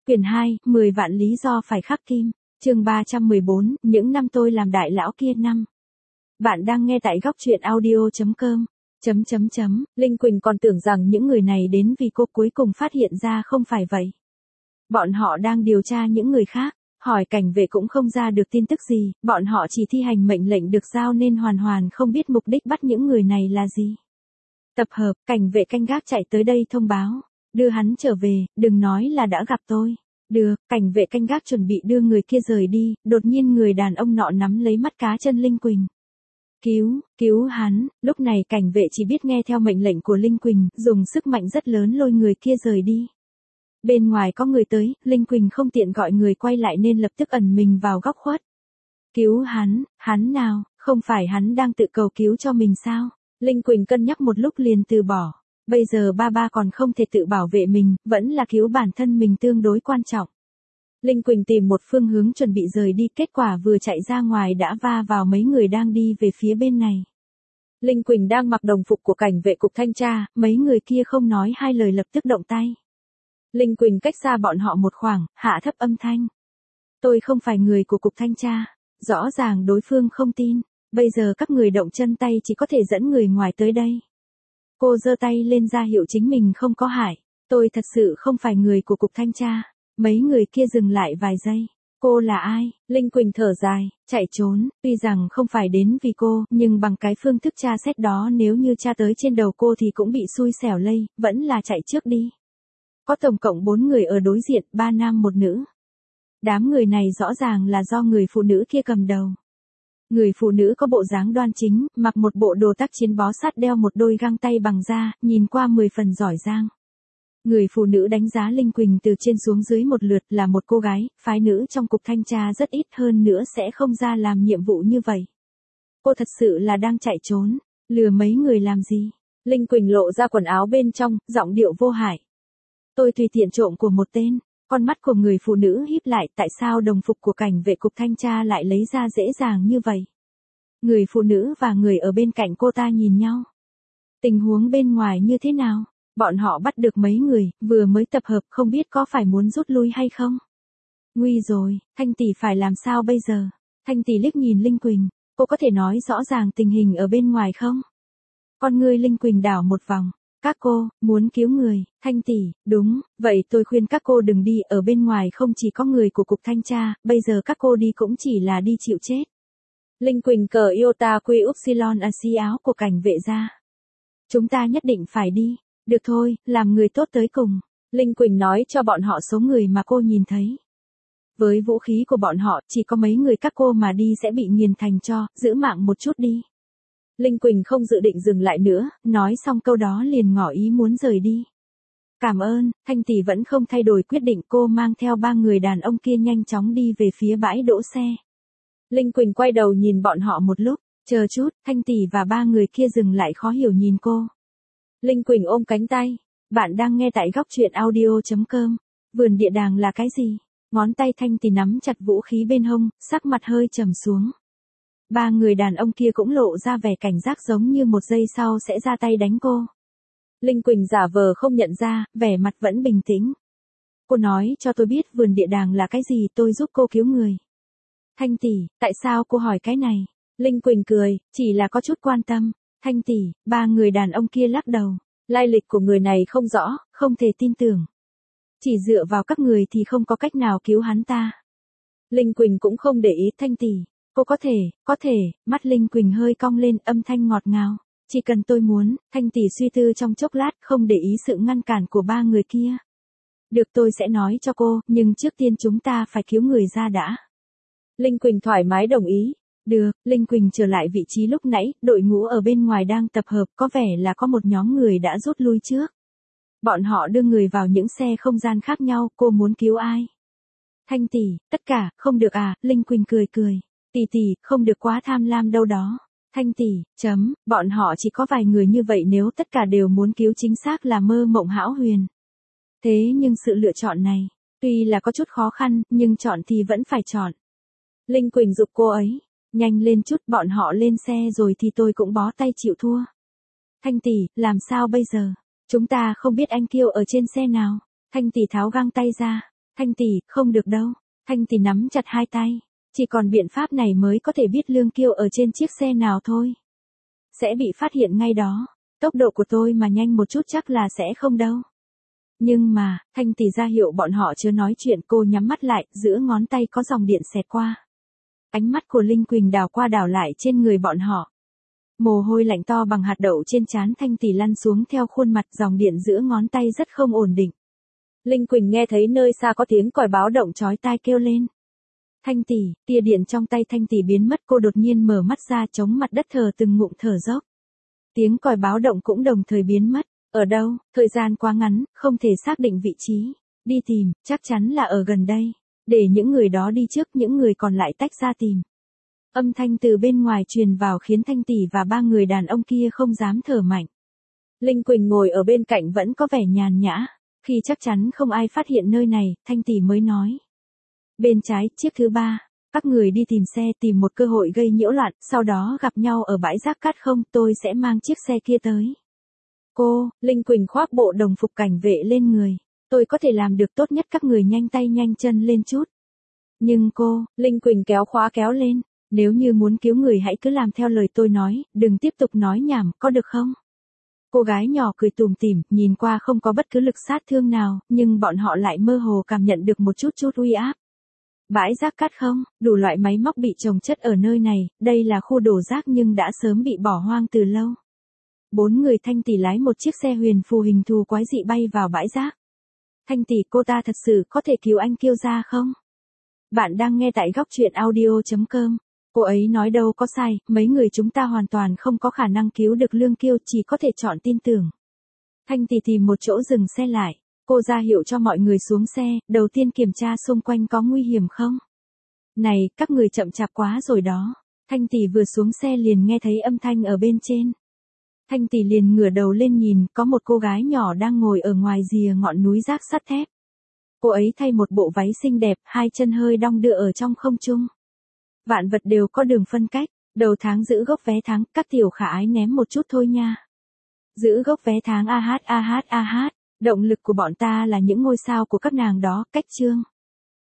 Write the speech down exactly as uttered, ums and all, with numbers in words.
Quyển hai, mười vạn lý do phải khắc kim. Chương ba trăm mười bốn, những năm tôi làm đại lão kia năm. Bạn đang nghe tại góc truyện audio chấm com. Chấm chấm chấm, Linh Quỳnh còn tưởng rằng những người này đến vì cô, cuối cùng phát hiện ra không phải vậy. Bọn họ đang điều tra những người khác, hỏi cảnh vệ cũng không ra được tin tức gì, bọn họ chỉ thi hành mệnh lệnh được giao nên hoàn hoàn không biết mục đích bắt những người này là gì. Tập hợp, cảnh vệ canh gác chạy tới đây thông báo, đưa hắn trở về, đừng nói là đã gặp tôi. Được, cảnh vệ canh gác chuẩn bị đưa người kia rời đi, đột nhiên người đàn ông nọ nắm lấy mắt cá chân Linh Quỳnh. Cứu, cứu hắn, lúc này cảnh vệ chỉ biết nghe theo mệnh lệnh của Linh Quỳnh, dùng sức mạnh rất lớn lôi người kia rời đi. Bên ngoài có người tới, Linh Quỳnh không tiện gọi người quay lại nên lập tức ẩn mình vào góc khuất. Cứu hắn, hắn nào, không phải hắn đang tự cầu cứu cho mình sao? Linh Quỳnh cân nhắc một lúc liền từ bỏ. Bây giờ ba ba còn không thể tự bảo vệ mình, vẫn là cứu bản thân mình tương đối quan trọng. Linh Quỳnh tìm một phương hướng chuẩn bị rời đi, kết quả vừa chạy ra ngoài đã va vào mấy người đang đi về phía bên này. Linh Quỳnh đang mặc đồng phục của cảnh vệ cục thanh tra, mấy người kia không nói hai lời lập tức động tay. Linh Quỳnh cách xa bọn họ một khoảng, hạ thấp âm thanh. Tôi không phải người của cục thanh tra. Rõ ràng đối phương không tin, bây giờ các người động chân tay chỉ có thể dẫn người ngoài tới đây. Cô giơ tay lên ra hiệu chính mình không có hại. Tôi thật sự không phải người của cục thanh tra. Mấy người kia dừng lại vài giây. Cô là ai? Linh Quỳnh thở dài, chạy trốn. Tuy rằng không phải đến vì cô, nhưng bằng cái phương thức tra xét đó nếu như tra tới trên đầu cô thì cũng bị xui xẻo lây, vẫn là chạy trước đi. Có tổng cộng bốn người ở đối diện, ba nam một nữ. Đám người này rõ ràng là do người phụ nữ kia cầm đầu. Người phụ nữ có bộ dáng đoan chính, mặc một bộ đồ tác chiến bó sát, đeo một đôi găng tay bằng da, nhìn qua mười phần giỏi giang. Người phụ nữ đánh giá Linh Quỳnh từ trên xuống dưới một lượt, là một cô gái, phái nữ trong cục thanh tra rất ít, hơn nữa sẽ không ra làm nhiệm vụ như vậy. Cô thật sự là đang chạy trốn, lừa mấy người làm gì? Linh Quỳnh lộ ra quần áo bên trong, giọng điệu vô hại. Tôi tùy tiện trộm của một tên. Con mắt của người phụ nữ híp lại, tại sao đồng phục của cảnh vệ cục thanh tra lại lấy ra dễ dàng như vậy? Người phụ nữ và người ở bên cạnh cô ta nhìn nhau. Tình huống bên ngoài như thế nào? Bọn họ bắt được mấy người, vừa mới tập hợp, không biết có phải muốn rút lui hay không? Nguy rồi, Thanh tỷ phải làm sao bây giờ? Thanh tỷ liếc nhìn Linh Quỳnh, cô có thể nói rõ ràng tình hình ở bên ngoài không? Con ngươi Linh Quỳnh đảo một vòng. Các cô, muốn cứu người, Thanh tỷ, đúng, vậy tôi khuyên các cô đừng đi, ở bên ngoài không chỉ có người của cục thanh tra, bây giờ các cô đi cũng chỉ là đi chịu chết. Linh Quỳnh cờ Iota Quy Upsilon A xi áo của cảnh vệ ra. Chúng ta nhất định phải đi, được thôi, làm người tốt tới cùng. Linh Quỳnh nói cho bọn họ số người mà cô nhìn thấy. Với vũ khí của bọn họ, chỉ có mấy người các cô mà đi sẽ bị nghiền thành tro, giữ mạng một chút đi. Linh Quỳnh không dự định dừng lại nữa, nói xong câu đó liền ngỏ ý muốn rời đi. Cảm ơn, Thanh tỷ vẫn không thay đổi quyết định, cô mang theo ba người đàn ông kia nhanh chóng đi về phía bãi đỗ xe. Linh Quỳnh quay đầu nhìn bọn họ một lúc, chờ chút, Thanh tỷ và ba người kia dừng lại khó hiểu nhìn cô. Linh Quỳnh ôm cánh tay, bạn đang nghe tại góc truyện audio chấm com, vườn địa đàng là cái gì? Ngón tay Thanh tỷ nắm chặt vũ khí bên hông, sắc mặt hơi trầm xuống. Ba người đàn ông kia cũng lộ ra vẻ cảnh giác, giống như một giây sau sẽ ra tay đánh cô. Linh Quỳnh giả vờ không nhận ra, vẻ mặt vẫn bình tĩnh. Cô nói cho tôi biết vườn địa đàng là cái gì, tôi giúp cô cứu người. Thanh tỷ, tại sao cô hỏi cái này? Linh Quỳnh cười, chỉ là có chút quan tâm. Thanh tỷ, ba người đàn ông kia lắc đầu. Lai lịch của người này không rõ, không thể tin tưởng. Chỉ dựa vào các người thì không có cách nào cứu hắn ta. Linh Quỳnh cũng không để ý. Thanh tỷ, cô có thể, có thể, mắt Linh Quỳnh hơi cong lên, âm thanh ngọt ngào. Chỉ cần tôi muốn. Thanh tỷ suy tư trong chốc lát, không để ý sự ngăn cản của ba người kia. Được, tôi sẽ nói cho cô, nhưng trước tiên chúng ta phải cứu người ra đã. Linh Quỳnh thoải mái đồng ý. Được, Linh Quỳnh trở lại vị trí lúc nãy, đội ngũ ở bên ngoài đang tập hợp, có vẻ là có một nhóm người đã rút lui trước. Bọn họ đưa người vào những xe không gian khác nhau, cô muốn cứu ai? Thanh tỷ, tất cả, không được à? Linh Quỳnh cười cười. Tỷ tỷ, không được quá tham lam đâu đó. Thanh tỷ, chấm, bọn họ chỉ có vài người như vậy, nếu tất cả đều muốn cứu chính xác là mơ mộng hão huyền. Thế nhưng sự lựa chọn này, tuy là có chút khó khăn, nhưng chọn thì vẫn phải chọn. Linh Quỳnh giục cô ấy, nhanh lên chút, bọn họ lên xe rồi thì tôi cũng bó tay chịu thua. Thanh tỷ, làm sao bây giờ? Chúng ta không biết anh Kiêu ở trên xe nào. Thanh tỷ tháo găng tay ra. Thanh tỷ, không được đâu. Thanh tỷ nắm chặt hai tay. Chỉ còn biện pháp này mới có thể biết Lương Kiêu ở trên chiếc xe nào thôi. Sẽ bị phát hiện ngay đó. Tốc độ của tôi mà nhanh một chút chắc là sẽ không đâu. Nhưng mà, Thanh tỷ ra hiệu bọn họ chưa nói chuyện, cô nhắm mắt lại, giữa ngón tay có dòng điện xẹt qua. Ánh mắt của Linh Quỳnh đảo qua đảo lại trên người bọn họ. Mồ hôi lạnh to bằng hạt đậu trên trán Thanh tỷ lăn xuống theo khuôn mặt, dòng điện giữa ngón tay rất không ổn định. Linh Quỳnh nghe thấy nơi xa có tiếng còi báo động chói tai kêu lên. Thanh tỷ, tia điện trong tay Thanh tỷ biến mất, cô đột nhiên mở mắt ra chống mặt đất thở từng ngụm thở dốc. Tiếng còi báo động cũng đồng thời biến mất. Ở đâu, thời gian quá ngắn, không thể xác định vị trí. Đi tìm, chắc chắn là ở gần đây. Để những người đó đi trước, những người còn lại tách ra tìm. Âm thanh từ bên ngoài truyền vào khiến Thanh tỷ và ba người đàn ông kia không dám thở mạnh. Linh Quỳnh ngồi ở bên cạnh vẫn có vẻ nhàn nhã. Khi chắc chắn không ai phát hiện nơi này, Thanh tỷ mới nói. Bên trái, chiếc thứ ba. Các người đi tìm xe, tìm một cơ hội gây nhiễu loạn, sau đó gặp nhau ở bãi rác cát không, tôi sẽ mang chiếc xe kia tới. Cô, Linh Quỳnh khoác bộ đồng phục cảnh vệ lên người. Tôi có thể làm được, tốt nhất các người nhanh tay nhanh chân lên chút. Nhưng cô, Linh Quỳnh kéo khóa kéo lên. Nếu như muốn cứu người hãy cứ làm theo lời tôi nói, đừng tiếp tục nói nhảm, có được không? Cô gái nhỏ cười tủm tỉm, nhìn qua không có bất cứ lực sát thương nào, nhưng bọn họ lại mơ hồ cảm nhận được một chút chút uy áp. Bãi rác cát không, đủ loại máy móc bị chồng chất ở nơi này, đây là khu đổ rác nhưng đã sớm bị bỏ hoang từ lâu. Bốn người Thanh tỷ lái một chiếc xe huyền phù hình thù quái dị bay vào bãi rác. Thanh tỷ, cô ta thật sự có thể cứu anh Kiêu ra không? Bạn đang nghe tại góc truyện audio chấm com. Cô ấy nói đâu có sai, mấy người chúng ta hoàn toàn không có khả năng cứu được Lương Kiêu, chỉ có thể chọn tin tưởng. Thanh tỷ tìm một chỗ dừng xe lại. Cô ra hiệu cho mọi người xuống xe, đầu tiên kiểm tra xung quanh có nguy hiểm không. Này, các người chậm chạp quá rồi đó. Thanh tỷ vừa xuống xe liền nghe thấy âm thanh ở bên trên. Thanh tỷ liền ngửa đầu lên nhìn, có một cô gái nhỏ đang ngồi ở ngoài rìa ngọn núi rác sắt thép. Cô ấy thay một bộ váy xinh đẹp, hai chân hơi đong đưa ở trong không trung. Vạn vật đều có đường phân cách, đầu tháng giữ gốc vé tháng, các tiểu khả ái ném một chút thôi nha. Giữ gốc vé tháng a hát a hát a hát, động lực của bọn ta là những ngôi sao của các nàng đó, cách chương.